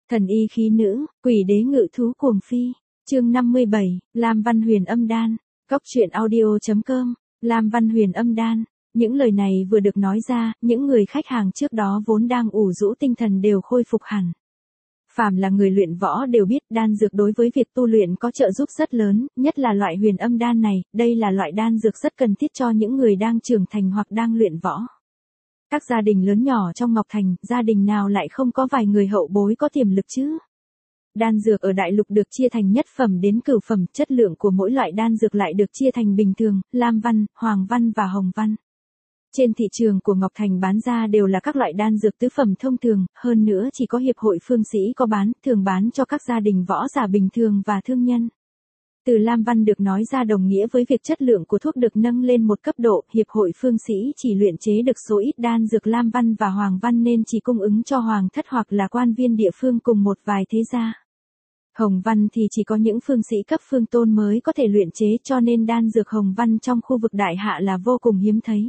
Thần y khí nữ, quỷ đế ngự thú cuồng phi. Chương 57, Lam Văn Huyền âm đan. Góc truyện audio.com. Lam Văn Huyền âm đan. Những lời này vừa được nói ra, những người khách hàng trước đó vốn đang ủ rũ tinh thần đều khôi phục hẳn. Phàm là người luyện võ đều biết đan dược đối với việc tu luyện có trợ giúp rất lớn, nhất là loại huyền âm đan này, đây là loại đan dược rất cần thiết cho những người đang trưởng thành hoặc đang luyện võ. Các gia đình lớn nhỏ trong Ngọc Thành, gia đình nào lại không có vài người hậu bối có tiềm lực chứ? Đan dược ở đại lục được chia thành nhất phẩm đến cửu phẩm, chất lượng của mỗi loại đan dược lại được chia thành bình thường, lam văn, hoàng văn và hồng văn. Trên thị trường của Ngọc Thành bán ra đều là các loại đan dược tứ phẩm thông thường, hơn nữa chỉ có hiệp hội phương sĩ có bán, thường bán cho các gia đình võ giả bình thường và thương nhân. Từ lam văn được nói ra đồng nghĩa với việc chất lượng của thuốc được nâng lên một cấp độ, hiệp hội phương sĩ chỉ luyện chế được số ít đan dược lam văn và hoàng văn nên chỉ cung ứng cho hoàng thất hoặc là quan viên địa phương cùng một vài thế gia. Hồng văn thì chỉ có những phương sĩ cấp phương tôn mới có thể luyện chế, cho nên đan dược hồng văn trong khu vực đại hạ là vô cùng hiếm thấy.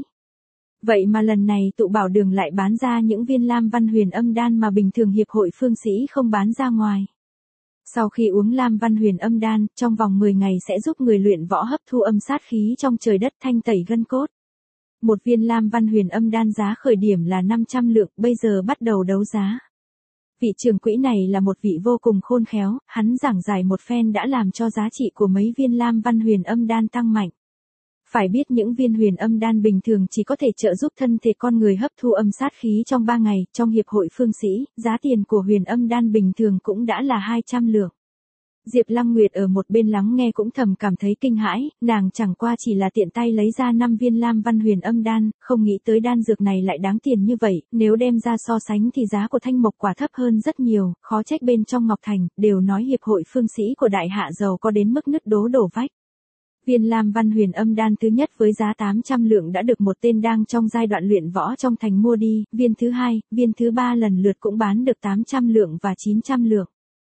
Vậy mà lần này tụ bảo đường lại bán ra những viên lam văn huyền âm đan mà bình thường hiệp hội phương sĩ không bán ra ngoài. Sau khi uống lam văn huyền âm đan, trong vòng 10 ngày sẽ giúp người luyện võ hấp thu âm sát khí trong trời đất, thanh tẩy gân cốt. Một viên lam văn huyền âm đan giá khởi điểm là 500 lượng, bây giờ bắt đầu đấu giá. Vị trưởng quỹ này là một vị vô cùng khôn khéo, hắn giảng giải một phen đã làm cho giá trị của mấy viên lam văn huyền âm đan tăng mạnh. Phải biết những viên huyền âm đan bình thường chỉ có thể trợ giúp thân thể con người hấp thu âm sát khí trong 3 ngày, trong hiệp hội phương sĩ, giá tiền của huyền âm đan bình thường cũng đã là 200 lượng. Diệp Lăng Nguyệt ở một bên lắng nghe cũng thầm cảm thấy kinh hãi, nàng chẳng qua chỉ là tiện tay lấy ra 5 viên lam văn huyền âm đan, không nghĩ tới đan dược này lại đáng tiền như vậy, nếu đem ra so sánh thì giá của thanh mộc quả thấp hơn rất nhiều, khó trách bên trong Ngọc Thành, đều nói hiệp hội phương sĩ của đại hạ giàu có đến mức nứt đổ vách. Viên lam văn huyền âm đan thứ nhất với giá 800 lượng đã được một tên đang trong giai đoạn luyện võ trong thành mua đi, viên thứ hai, viên thứ ba lần lượt cũng bán được 800 lượng và 900 lượng.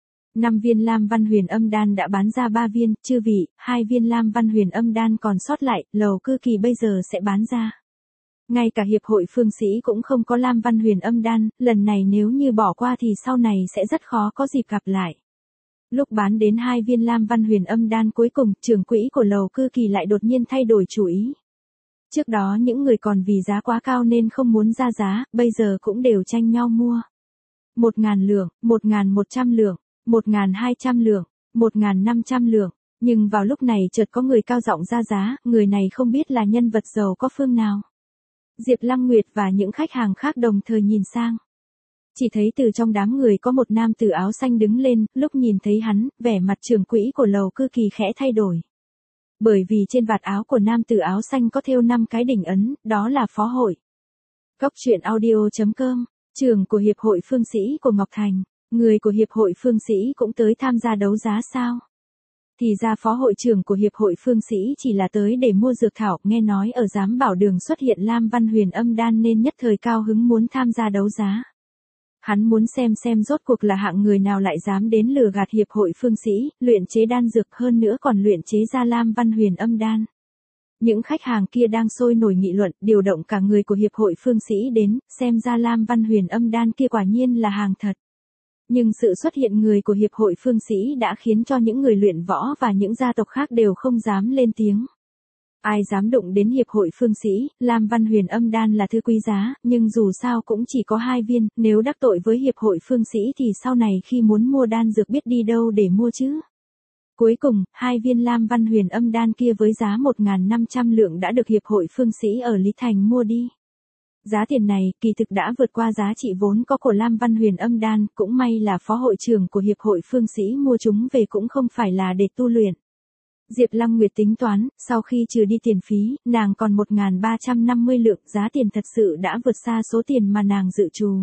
5 viên lam văn huyền âm đan đã bán ra 3 viên, chư vị, 2 viên lam văn huyền âm đan còn sót lại, lầu cư kỳ bây giờ sẽ bán ra. Ngay cả hiệp hội phương sĩ cũng không có lam văn huyền âm đan, lần này nếu như bỏ qua thì sau này sẽ rất khó có dịp gặp lại. Lúc bán đến 2 viên lam văn huyền âm đan cuối cùng, trưởng quỹ của lầu cư kỳ lại đột nhiên thay đổi chủ ý. Trước đó những người còn vì giá quá cao nên không muốn ra giá, bây giờ cũng đều tranh nhau mua. 1.000 lượng, 1.100 lượng, 1.200 lượng, 1.500 lượng, nhưng vào lúc này chợt có người cao giọng ra giá, người này không biết là nhân vật giàu có phương nào. Diệp Lăng Nguyệt và những khách hàng khác đồng thời nhìn sang. Chỉ thấy từ trong đám người có một nam tử áo xanh đứng lên, lúc nhìn thấy hắn, vẻ mặt trưởng quỹ của lầu cư kỳ khẽ thay đổi. Bởi vì trên vạt áo của nam tử áo xanh có thêu 5 cái đỉnh ấn, đó là phó hội. Góc truyện audio.com, trưởng của hiệp hội phương sĩ của Ngọc Thành. Người của hiệp hội phương sĩ cũng tới tham gia đấu giá sao? Thì ra phó hội trưởng của hiệp hội phương sĩ chỉ là tới để mua dược thảo, nghe nói ở giám bảo đường xuất hiện lam văn huyền âm đan nên nhất thời cao hứng muốn tham gia đấu giá. Hắn muốn xem rốt cuộc là hạng người nào lại dám đến lừa gạt hiệp hội phương sĩ, luyện chế đan dược, hơn nữa còn luyện chế ra lam văn huyền âm đan. Những khách hàng kia đang sôi nổi nghị luận, điều động cả người của hiệp hội phương sĩ đến, xem ra lam văn huyền âm đan kia quả nhiên là hàng thật. Nhưng sự xuất hiện người của hiệp hội phương sĩ đã khiến cho những người luyện võ và những gia tộc khác đều không dám lên tiếng. Ai dám đụng đến hiệp hội phương sĩ, lam văn huyền âm đan là thứ quý giá, nhưng dù sao cũng chỉ có 2 viên, nếu đắc tội với hiệp hội phương sĩ thì sau này khi muốn mua đan dược biết đi đâu để mua chứ. Cuối cùng, 2 viên lam văn huyền âm đan kia với giá 1.500 lượng đã được hiệp hội phương sĩ ở Lý Thành mua đi. Giá tiền này, kỳ thực đã vượt qua giá trị vốn có của lam văn huyền âm đan, cũng may là phó hội trưởng của hiệp hội phương sĩ mua chúng về cũng không phải là để tu luyện. Diệp Lăng Nguyệt tính toán, sau khi trừ đi tiền phí, nàng còn 1.350 lượng, giá tiền thật sự đã vượt xa số tiền mà nàng dự trù.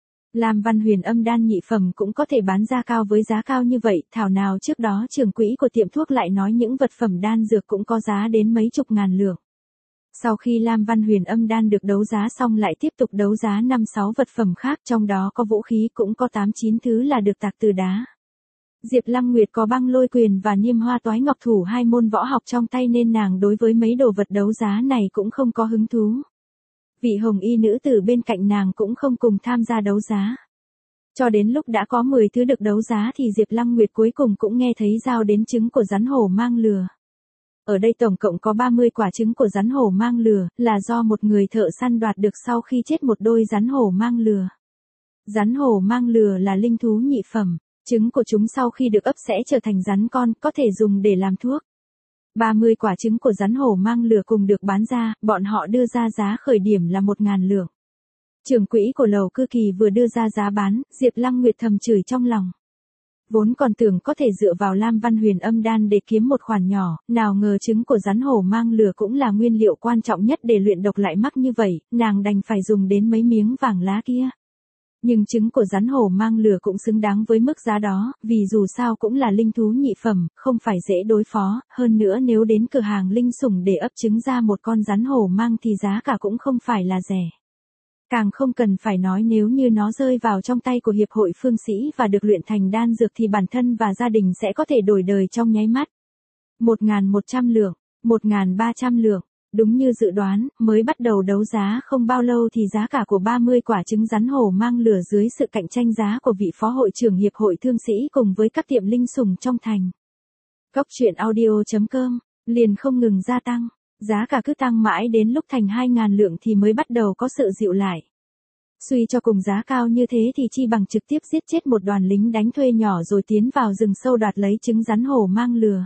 Lam văn huyền âm đan nhị phẩm cũng có thể bán ra cao với giá cao như vậy, thảo nào trước đó trưởng quỹ của tiệm thuốc lại nói những vật phẩm đan dược cũng có giá đến mấy chục ngàn lượng. Sau khi lam văn huyền âm đan được đấu giá xong lại tiếp tục đấu giá 5-6 vật phẩm khác, trong đó có vũ khí cũng có 8-9 thứ là được tạc từ đá. Diệp Lăng Nguyệt có băng lôi quyền và niêm hoa toái ngọc thủ 2 môn võ học trong tay nên nàng đối với mấy đồ vật đấu giá này cũng không có hứng thú. Vị hồng y nữ tử bên cạnh nàng cũng không cùng tham gia đấu giá. Cho đến lúc đã có 10 thứ được đấu giá thì Diệp Lăng Nguyệt cuối cùng cũng nghe thấy giao đến trứng của rắn hổ mang lừa. Ở đây tổng cộng có 30 quả trứng của rắn hổ mang lừa, là do một người thợ săn đoạt được sau khi chết một đôi rắn hổ mang lừa. Rắn hổ mang lừa là linh thú nhị phẩm, trứng của chúng sau khi được ấp sẽ trở thành rắn con, có thể dùng để làm thuốc. 30 quả trứng của rắn hổ mang lừa cùng được bán ra, bọn họ đưa ra giá khởi điểm là 1.000 lượng. Trưởng quỹ của lầu cư kỳ vừa đưa ra giá bán, Diệp Lăng Nguyệt thầm chửi trong lòng. Vốn còn tưởng có thể dựa vào Lam Văn Huyền âm đan để kiếm một khoản nhỏ, nào ngờ trứng của rắn hổ mang lừa cũng là nguyên liệu quan trọng nhất để luyện độc lại mắc như vậy, nàng đành phải dùng đến mấy miếng vàng lá kia. Nhưng trứng của rắn hổ mang lừa cũng xứng đáng với mức giá đó, vì dù sao cũng là linh thú nhị phẩm, không phải dễ đối phó, hơn nữa nếu đến cửa hàng linh sủng để ấp trứng ra một con rắn hổ mang thì giá cả cũng không phải là rẻ. Càng không cần phải nói nếu như nó rơi vào trong tay của hiệp hội phương sĩ và được luyện thành đan dược thì bản thân và gia đình sẽ có thể đổi đời trong nháy mắt. 1.100 lượng, 1.300 lượng. Đúng như dự đoán, mới bắt đầu đấu giá không bao lâu thì giá cả của 30 quả trứng rắn hổ mang lừa dưới sự cạnh tranh giá của vị phó hội trưởng hiệp hội thương sĩ cùng với các tiệm linh sủng trong thành. Cốc truyện audio.com liền không ngừng gia tăng, giá cả cứ tăng mãi đến lúc thành 2.000 lượng thì mới bắt đầu có sự dịu lại. Suy cho cùng giá cao như thế thì chi bằng trực tiếp giết chết một đoàn lính đánh thuê nhỏ rồi tiến vào rừng sâu đoạt lấy trứng rắn hổ mang lừa.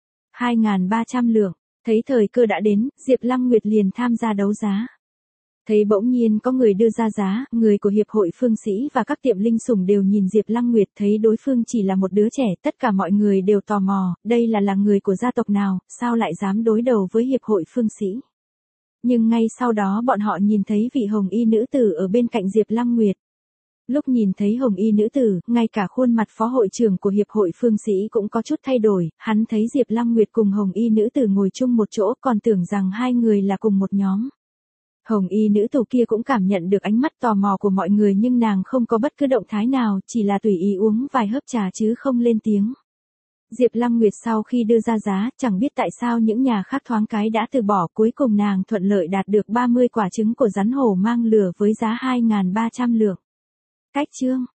2.300 lượng. Thấy thời cơ đã đến, Diệp Lăng Nguyệt liền tham gia đấu giá. Thấy bỗng nhiên có người đưa ra giá, người của hiệp hội phương sĩ và các tiệm linh sủng đều nhìn Diệp Lăng Nguyệt, thấy đối phương chỉ là một đứa trẻ, tất cả mọi người đều tò mò, đây là người của gia tộc nào, sao lại dám đối đầu với hiệp hội phương sĩ. Nhưng ngay sau đó bọn họ nhìn thấy vị hồng y nữ tử ở bên cạnh Diệp Lăng Nguyệt. Lúc nhìn thấy hồng y nữ tử, ngay cả khuôn mặt phó hội trưởng của hiệp hội phương sĩ cũng có chút thay đổi, hắn thấy Diệp Lăng Nguyệt cùng hồng y nữ tử ngồi chung một chỗ còn tưởng rằng hai người là cùng một nhóm. Hồng y nữ tử kia cũng cảm nhận được ánh mắt tò mò của mọi người nhưng nàng không có bất cứ động thái nào, chỉ là tùy ý uống vài hớp trà chứ không lên tiếng. Diệp Lăng Nguyệt sau khi đưa ra giá, chẳng biết tại sao những nhà khác thoáng cái đã từ bỏ, cuối cùng nàng thuận lợi đạt được 30 quả trứng của rắn hổ mang lừa với giá 2.300 lượng. Cách chương